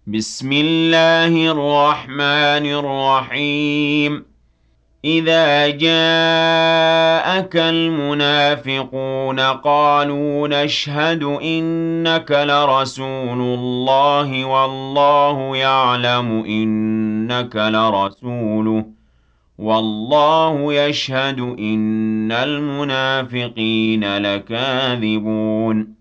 بسم الله الرحمن الرحيم إذا جاءك المنافقون قالوا نشهد إنك لرسول الله والله يعلم إنك لرسوله والله يشهد إن المنافقين لكاذبون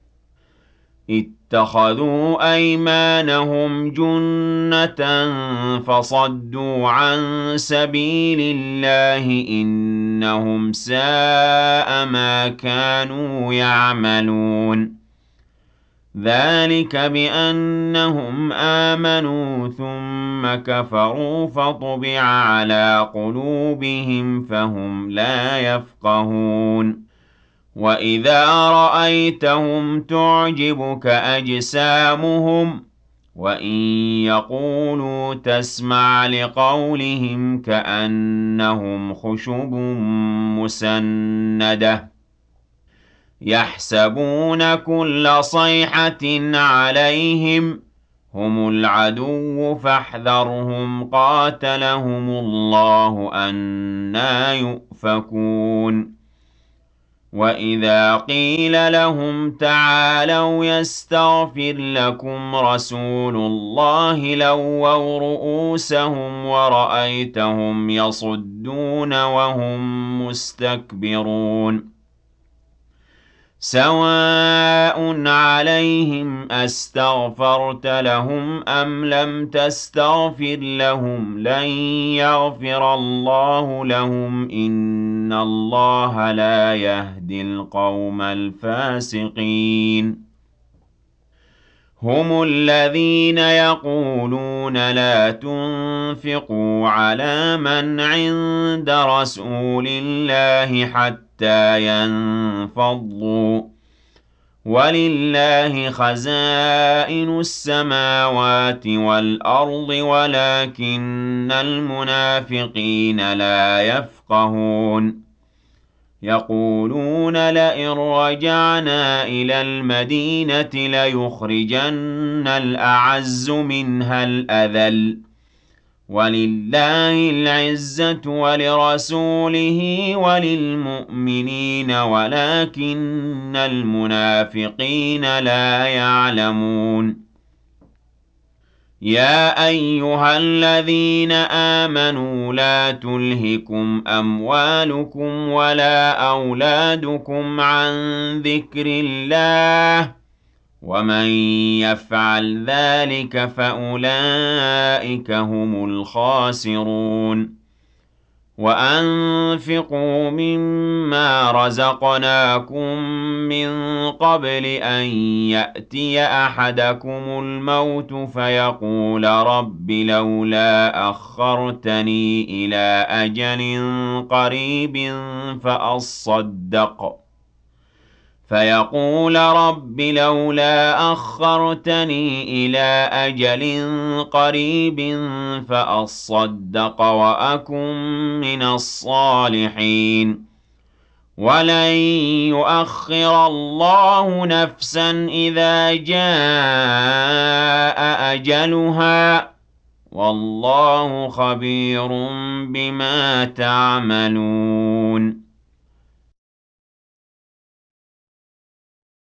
اتخذوا أيمانهم جنة فصدوا عن سبيل الله إنهم ساء ما كانوا يعملون ذلك بأنهم آمنوا ثم كفروا فطبع على قلوبهم فهم لا يفقهون وَإِذَا رَأَيْتَهُمْ تُعْجِبُكَ أَجْسَامُهُمْ وَإِن يَقُولُوا تَسْمَعْ لِقَوْلِهِمْ كَأَنَّهُمْ خُشُبٌ مُّسَنَّدَةٌ يَحْسَبُونَ كُلَّ صَيْحَةٍ عَلَيْهِمْ هُمُ الْعَدُوُّ فَاحْذَرْهُمْ قَاتَلَهُمُ اللَّهُ أَنَّىٰ يُؤْفَكُونَ وَإِذَا قِيلَ لَهُمْ تَعَالَوْا يَسْتَغْفِرْ لَكُمْ رَسُولُ اللَّهِ لَوَّوْا رُءُوسَهُمْ وَرَأَيْتَهُمْ يَصُدُّونَ وَهُمْ مُسْتَكْبِرُونَ سَوَاءٌ عَلَيْهِمْ أَسْتَغْفَرْتَ لَهُمْ أَمْ لَمْ تَسْتَغْفِرْ لَهُمْ لَن يَغْفِرَ اللَّهُ لَهُمْ إِنَّ اللَّهَ لَا يَهْدِي الْقَوْمَ الْفَاسِقِينَ هم الذين يقولون لا تنفقوا على من عند رسول الله حتى ينفضوا ولله خزائن السماوات والأرض ولكن المنافقين لا يفقهون يقولون لئن رجعنا إلى المدينة ليخرجن الأعز منها الأذل ولله العزة ولرسوله وللمؤمنين ولكن المنافقين لا يعلمون يا أيها الذين آمنوا لا تلهكم أموالكم ولا أولادكم عن ذكر الله ومن يفعل ذلك فأولئك هم الخاسرون وأنفقوا مما رزقناكم من قبل أن يأتي أحدكم الموت فيقول رب لولا أخرتني إلى أجل قريب فيقول رب لولا أخرتني إلى أجل قريب فأصدق وأكن من الصالحين ولن يؤخر الله نفسا إذا جاء أجلها والله خبير بما تعملون